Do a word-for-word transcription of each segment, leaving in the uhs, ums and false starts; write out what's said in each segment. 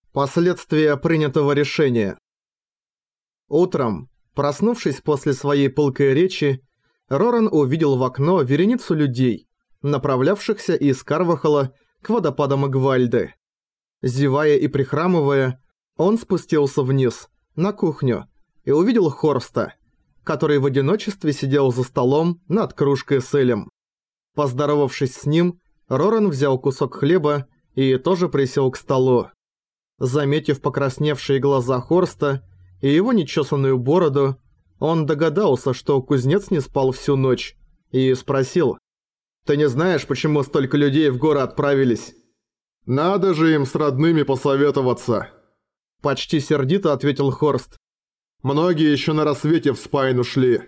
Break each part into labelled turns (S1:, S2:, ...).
S1: Последствия принятого решения. Утром, проснувшись после своей пылкой речи, Роран увидел в окно вереницу людей, направлявшихся из Карвахала к водопадам Игвальды. Зевая и прихрамывая, он спустился вниз, на кухню, и увидел Хорста, который в одиночестве сидел за столом над кружкой с элем. Поздоровавшись с ним, Роран взял кусок хлеба и тоже присел к столу. Заметив покрасневшие глаза Хорста и его нечесанную бороду, он догадался, что кузнец не спал всю ночь, и спросил: «Ты не знаешь, почему столько людей в горы отправились?»
S2: «Надо же им с родными посоветоваться»,
S1: – почти сердито ответил Хорст.
S2: «Многие еще на рассвете в спайн ушли».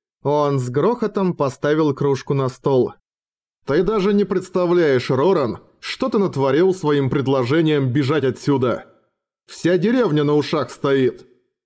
S1: Он с грохотом поставил кружку на стол.
S2: «Ты даже не представляешь, Роран, что ты натворил своим предложением бежать отсюда. Вся деревня на ушах стоит.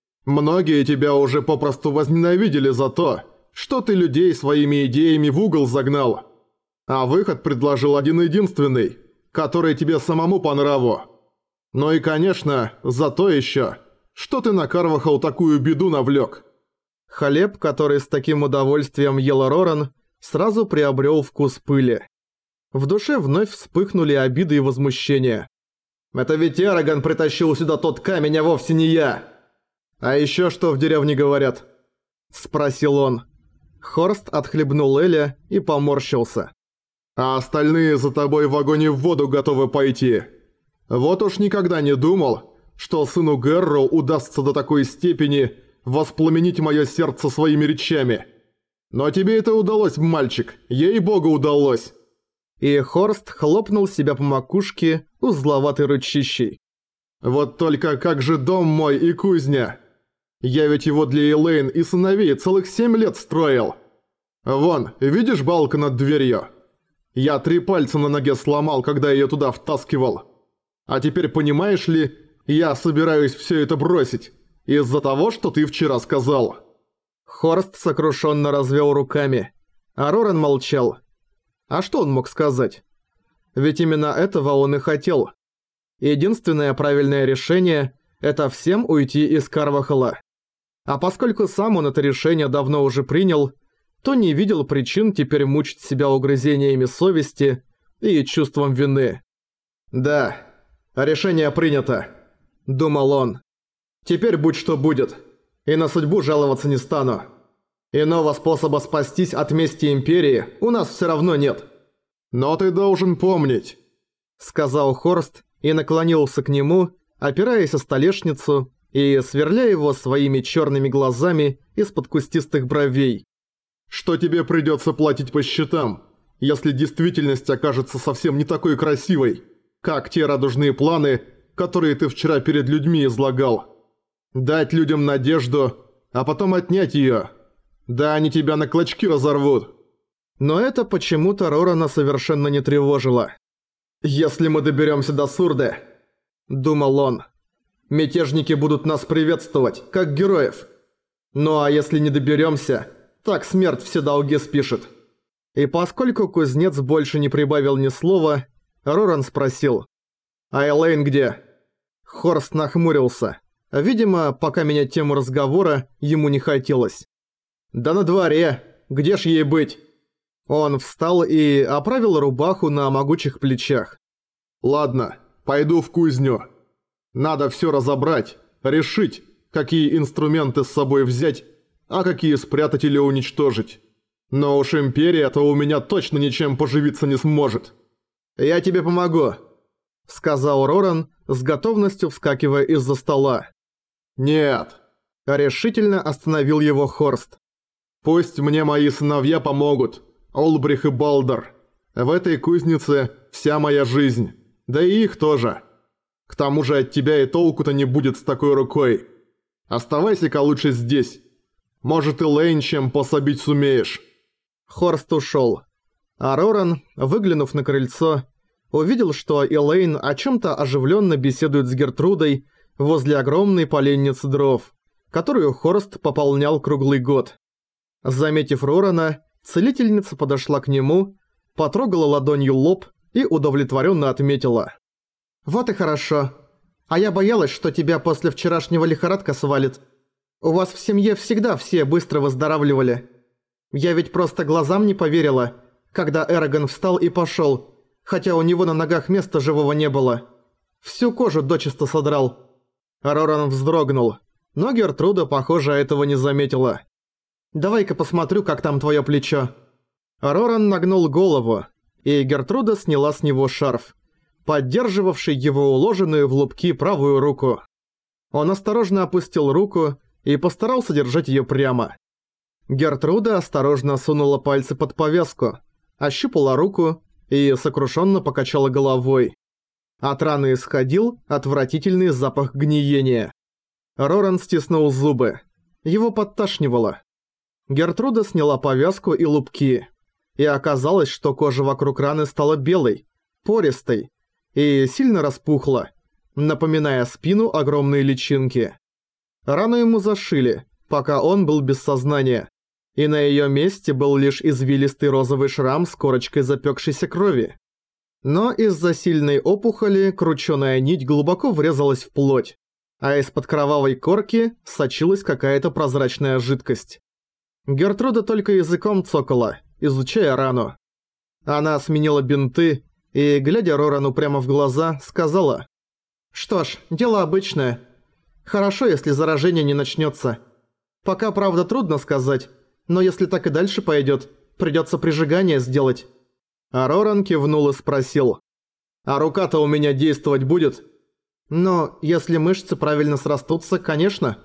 S2: Многие тебя уже попросту возненавидели за то, что ты людей своими идеями в угол загнал. А выход предложил один-единственный, который тебе самому по нраву. Ну и, конечно, за то еще, что ты на Карвахал такую беду навлек».
S1: Хлеб, который с таким удовольствием ел Роран, сразу приобрел вкус пыли. В душе вновь вспыхнули обиды и возмущение. «Это ведь Эрагон притащил сюда тот камень, а вовсе не я!» «А еще что в деревне говорят?» – спросил он. Хорст отхлебнул эля и поморщился.
S2: «А остальные за тобой в огонь и в воду готовы пойти. Вот уж никогда не думал, что сыну Гэрроу удастся до такой степени воспламенить мое сердце своими речами. Но тебе это удалось, мальчик, ей-богу удалось!»
S1: И Хорст хлопнул себя по макушке узловатой ручищей.
S2: «Вот только как же дом мой и кузня? Я ведь его для Элейн и сыновей целых семь лет строил. Вон, видишь балку над дверью? Я три пальца на ноге сломал, когда ее туда втаскивал. А теперь, понимаешь ли, я собираюсь все это бросить из-за того, что ты вчера сказал».
S1: Хорст сокрушенно развел руками, а Роран молчал. А что он мог сказать? Ведь именно этого он и хотел. Единственное правильное решение – это всем уйти из Карвахала. А поскольку сам он это решение давно уже принял, то не видел причин теперь мучить себя угрызениями совести и чувством вины. «Да, решение принято», – думал он. «Теперь будь что будет, и на судьбу жаловаться не стану. Иного способа спастись от мести Империи у нас все равно нет».
S2: «Но ты должен помнить»,
S1: – сказал Хорст и наклонился к нему, опираясь о столешницу и сверля его своими черными глазами из-под кустистых бровей.
S2: «Что тебе придется платить по счетам, если действительность окажется совсем не такой красивой, как те радужные планы, которые ты вчера перед людьми излагал. Дать людям надежду, а потом отнять ее. Да они тебя на клочки разорвут».
S1: Но это почему-то Рорана совершенно не тревожило. «Если мы доберемся до Сурды», – думал он, – «мятежники будут нас приветствовать, как героев. Ну а если не доберемся, так смерть все долги спишет». И поскольку кузнец больше не прибавил ни слова, Роран спросил: «А Элейн где?» Хорст нахмурился. Видимо, пока менять тему разговора ему не хотелось. «Да на дворе. Где ж ей быть?» Он встал и оправил рубаху на могучих плечах.
S2: «Ладно, пойду в кузню. Надо все разобрать, решить, какие инструменты с собой взять, а какие спрятать или уничтожить. Но уж Империя-то у меня точно ничем поживиться не сможет».
S1: «Я тебе помогу», – сказал Роран, с готовностью вскакивая из-за стола.
S2: «Нет», –
S1: решительно остановил его Хорст.
S2: «Пусть мне мои сыновья помогут, Олбрих и Балдер. В этой кузнице вся моя жизнь, да и их тоже. К тому же от тебя и толку-то не будет с такой рукой. Оставайся-ка лучше здесь. Может, и Лейн чем пособить сумеешь».
S1: Хорст ушел. А Роран, выглянув на крыльцо, увидел, что Элейн о чем-то оживленно беседует с Гертрудой возле огромной поленницы дров, которую Хорст пополнял круглый год. Заметив Рорана, целительница подошла к нему, потрогала ладонью лоб и удовлетворенно отметила: «Вот и хорошо. А я боялась, что тебя после вчерашнего лихорадка свалит. У вас в семье всегда все быстро выздоравливали. Я ведь просто глазам не поверила, когда Эрагон встал и пошёл, хотя у него на ногах места живого не было. Всю кожу дочисто содрал». Роран вздрогнул, но Гертруда, похоже, этого не заметила. «Давай-ка посмотрю, как там твоё плечо». Роран нагнул голову, и Гертруда сняла с него шарф, поддерживавший его уложенную в лупки правую руку. Он осторожно опустил руку и постарался держать её прямо. Гертруда осторожно сунула пальцы под повязку, ощупала руку и сокрушенно покачала головой. От раны исходил отвратительный запах гниения. Роран стиснул зубы. Его подташнивало. Гертруда сняла повязку и лупки. И оказалось, что кожа вокруг раны стала белой, пористой и сильно распухла, напоминая спину огромной личинки. Рану ему зашили, пока он был без сознания, и на её месте был лишь извилистый розовый шрам с корочкой запёкшейся крови. Но из-за сильной опухоли кручёная нить глубоко врезалась в плоть, а из-под кровавой корки сочилась какая-то прозрачная жидкость. Гертруда только языком цокала, изучая рану. Она сменила бинты и, глядя Рорану прямо в глаза, сказала: «Что ж, дело обычное. Хорошо, если заражение не начнётся. Пока, правда, трудно сказать, но если так и дальше пойдёт, придётся прижигание сделать». А Роран кивнул и спросил: «А рука-то у меня действовать будет?» «Ну, если мышцы правильно срастутся, конечно.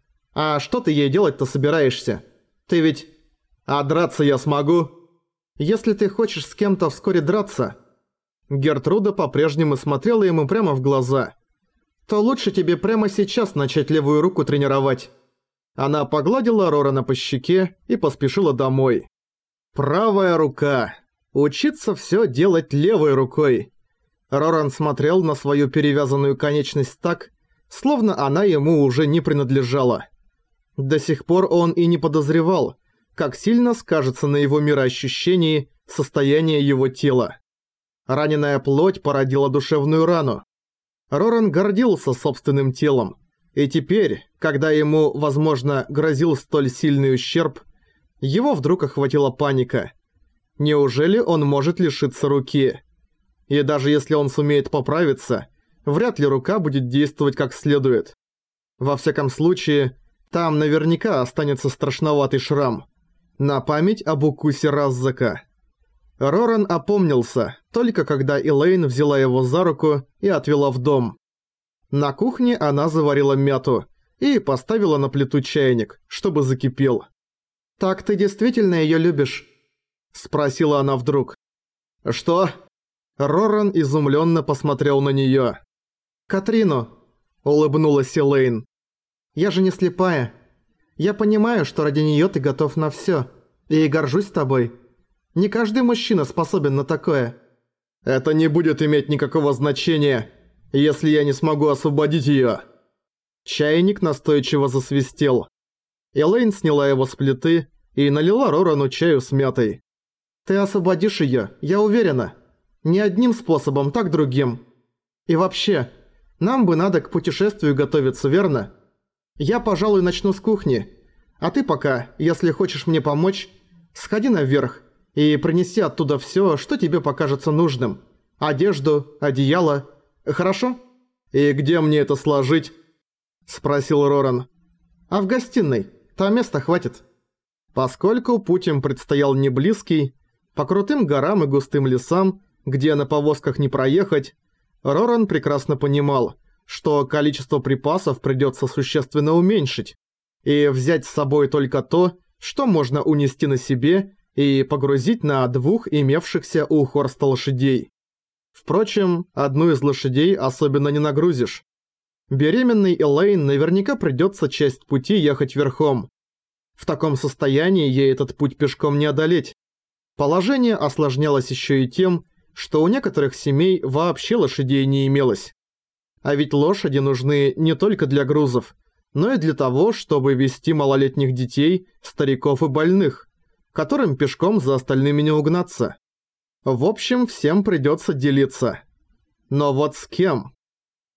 S1: А что ты ей делать-то собираешься? Ты ведь... А драться я смогу?» «Если ты хочешь с кем-то вскоре драться...» Гертруда по-прежнему смотрела ему прямо в глаза. «То лучше тебе прямо сейчас начать левую руку тренировать». Она погладила Рорана по щеке и поспешила домой. «Правая рука. Учиться всё делать левой рукой». Роран смотрел на свою перевязанную конечность так, словно она ему уже не принадлежала. До сих пор он и не подозревал, как сильно скажется на его мироощущении состояние его тела. Раненая плоть породила душевную рану. Роран гордился собственным телом, и теперь, когда ему, возможно, грозил столь сильный ущерб, его вдруг охватила паника. Неужели он может лишиться руки? И даже если он сумеет поправиться, вряд ли рука будет действовать как следует. Во всяком случае, там наверняка останется страшноватый шрам. На память об укусе Раззака. Роран опомнился, только когда Элейн взяла его за руку и отвела в дом. На кухне она заварила мяту и поставила на плиту чайник, чтобы закипел. «Так ты действительно её любишь?» – спросила она вдруг. «Что?» Роран изумленно посмотрел на неё. «Катрину», – улыбнулась Элейн. «Я же не слепая. Я понимаю, что ради неё ты готов на всё, и горжусь тобой. Не каждый мужчина способен на такое». «Это не будет иметь никакого значения, если я не смогу освободить её». Чайник настойчиво засвистел. Элейн сняла его с плиты и налила Рорану чаю с мятой. «Ты освободишь её, я уверена. Не одним способом, так другим. И вообще, нам бы надо к путешествию готовиться, верно? Я, пожалуй, начну с кухни. А ты пока, если хочешь мне помочь, сходи наверх и принеси оттуда всё, что тебе покажется нужным. Одежду, одеяло. Хорошо?» «И где мне это сложить?» – спросил Роран. «А в гостиной. Там места хватит». Поскольку путь им предстоял не близкий, по крутым горам и густым лесам, где на повозках не проехать, Роран прекрасно понимал, что количество припасов придётся существенно уменьшить, и взять с собой только то, что можно унести на себе и погрузить на двух имевшихся у Хорста лошадей. Впрочем, одну из лошадей особенно не нагрузишь. Беременной Элейн наверняка придётся часть пути ехать верхом. В таком состоянии ей этот путь пешком не одолеть. Положение осложнялось ещё и тем, что у некоторых семей вообще лошадей не имелось. А ведь лошади нужны не только для грузов, но и для того, чтобы везти малолетних детей, стариков и больных, которым пешком за остальными не угнаться. В общем, всем придётся делиться. Но вот с кем?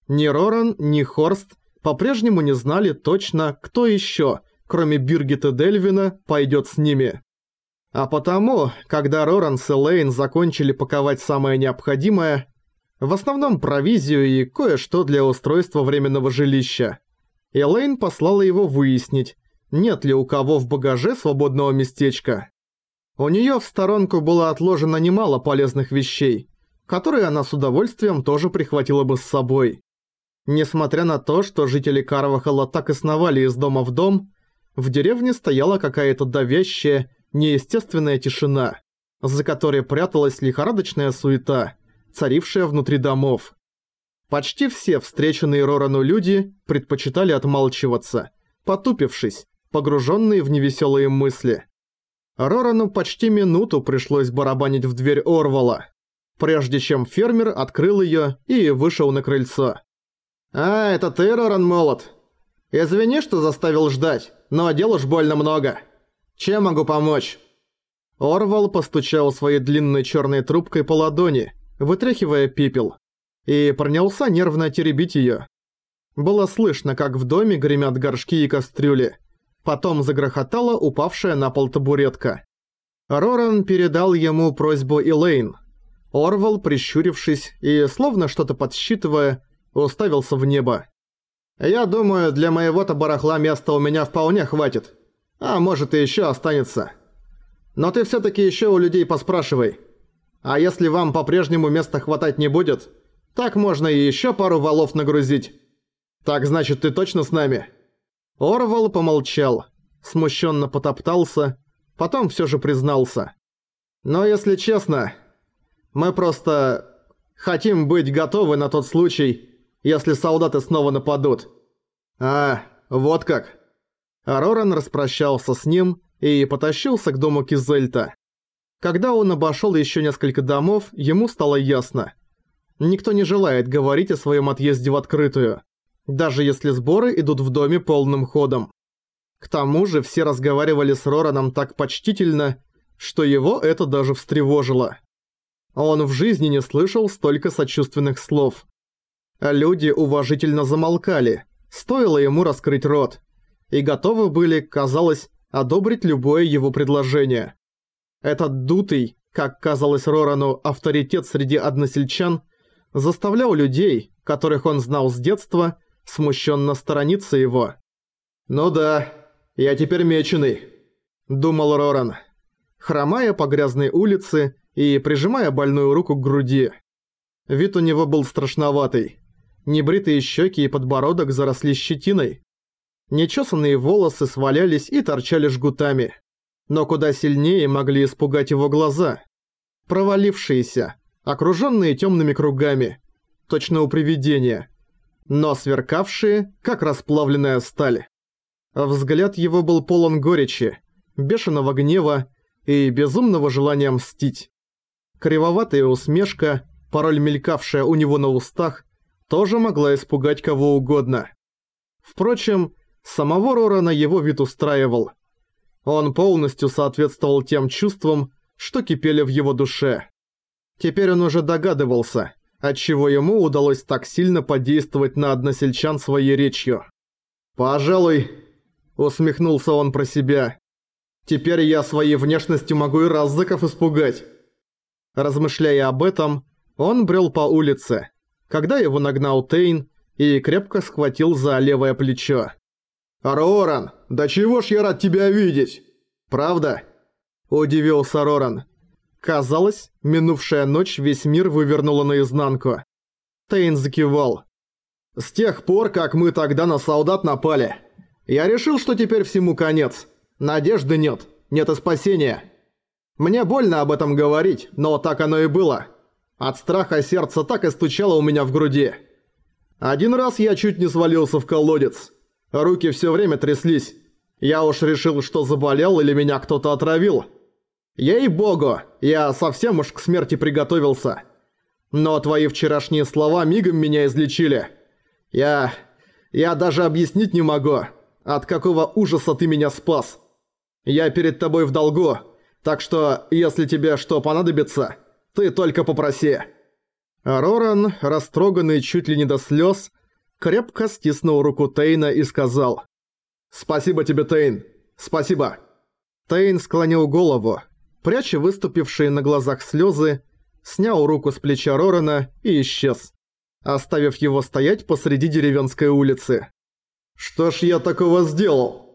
S1: Ни Роран, ни Хорст по-прежнему не знали точно, кто еще, кроме Биргита Дельвина, пойдет с ними. А потому, когда Роран с Элейн закончили паковать самое необходимое, в основном провизию и кое-что для устройства временного жилища, Элейн послала его выяснить, нет ли у кого в багаже свободного местечка. У неё в сторонку было отложено немало полезных вещей, которые она с удовольствием тоже прихватила бы с собой. Несмотря на то, что жители Карвахала так и сновали из дома в дом, в деревне стояла какая-то давящая, неестественная тишина, за которой пряталась лихорадочная суета, царившая внутри домов. Почти все встреченные Рорану люди предпочитали отмалчиваться, потупившись, погруженные в невеселые мысли. Рорану почти минуту пришлось барабанить в дверь Орвала, прежде чем фермер открыл её и вышел на крыльцо. «А, это ты, Роран Молот? Извини, что заставил ждать, но дел уж больно много. Чем могу помочь?» Орвал постучал своей длинной чёрной трубкой по ладони, вытряхивая пепел, и принялся нервно теребить её. Было слышно, как в доме гремят горшки и кастрюли. Потом загрохотала упавшая на пол табуретка. Роран передал ему просьбу Элейн. Орвал, прищурившись и словно что-то подсчитывая, уставился в небо. «Я думаю, для моего-то барахла места у меня вполне хватит. А может и ещё останется. Но ты всё-таки ещё у людей поспрашивай. А если вам по-прежнему места хватать не будет, так можно и ещё пару валов нагрузить. Так значит, ты точно с нами?» Орвал помолчал, смущенно потоптался, потом всё же признался. «Но если честно, мы просто хотим быть готовы на тот случай, если солдаты снова нападут». «А, вот как». Роран распрощался с ним и потащился к дому Кизельта. Когда он обошёл ещё несколько домов, ему стало ясно. Никто не желает говорить о своём отъезде в открытую, даже если сборы идут в доме полным ходом. К тому же все разговаривали с Рораном так почтительно, что его это даже встревожило. Он в жизни не слышал столько сочувственных слов. Люди уважительно замолкали, стоило ему раскрыть рот, и готовы были, казалось, одобрить любое его предложение. Этот дутый, как казалось Рорану, авторитет среди односельчан заставлял людей, которых он знал с детства, смущенно сторониться его. «Ну да, я теперь меченый», — думал Роран, хромая по грязной улице и прижимая больную руку к груди. Вид у него был страшноватый. Небритые щеки и подбородок заросли щетиной. Нечесанные волосы свалялись и торчали жгутами. Но куда сильнее могли испугать его глаза. Провалившиеся, окруженные темными кругами, точно у привидения, но сверкавшие, как расплавленная сталь. Взгляд его был полон горечи, бешеного гнева и безумного желания мстить. Кривоватая усмешка, порой мелькавшая у него на устах, тоже могла испугать кого угодно. Впрочем, самого Рорана его вид устраивал. Он полностью соответствовал тем чувствам, что кипели в его душе. Теперь он уже догадывался, отчего ему удалось так сильно подействовать на односельчан своей речью. «Пожалуй», — усмехнулся он про себя, — «теперь я своей внешностью могу и раззыков испугать». Размышляя об этом, он брел по улице, когда его нагнал Тейн и крепко схватил за левое плечо. «Роран, да чего ж я рад тебя видеть!» «Правда?» – удивился Роран. Казалось, минувшая ночь весь мир вывернула наизнанку. Тейн закивал. «С тех пор, как мы тогда на солдат напали, я решил, что теперь всему конец. Надежды нет, нет и спасения. Мне больно об этом говорить, но так оно и было. От страха сердце так и стучало у меня в груди. Один раз я чуть не свалился в колодец. Руки все время тряслись. Я уж решил, что заболел или меня кто-то отравил. Ей-богу, я совсем уж к смерти приготовился. Но твои вчерашние слова мигом меня излечили. Я... я даже объяснить не могу, от какого ужаса ты меня спас. Я перед тобой в долгу, так что, если тебе что понадобится, ты только попроси». Роран, растроганный чуть ли не до слез, крепко стиснул руку Тейна и сказал:
S2: «Спасибо тебе, Тейн. Спасибо».
S1: Тейн склонил голову, пряча выступившие на глазах слезы, снял руку с плеча Рорана и исчез, оставив его стоять посреди деревенской улицы.
S2: «Что ж я такого сделал?»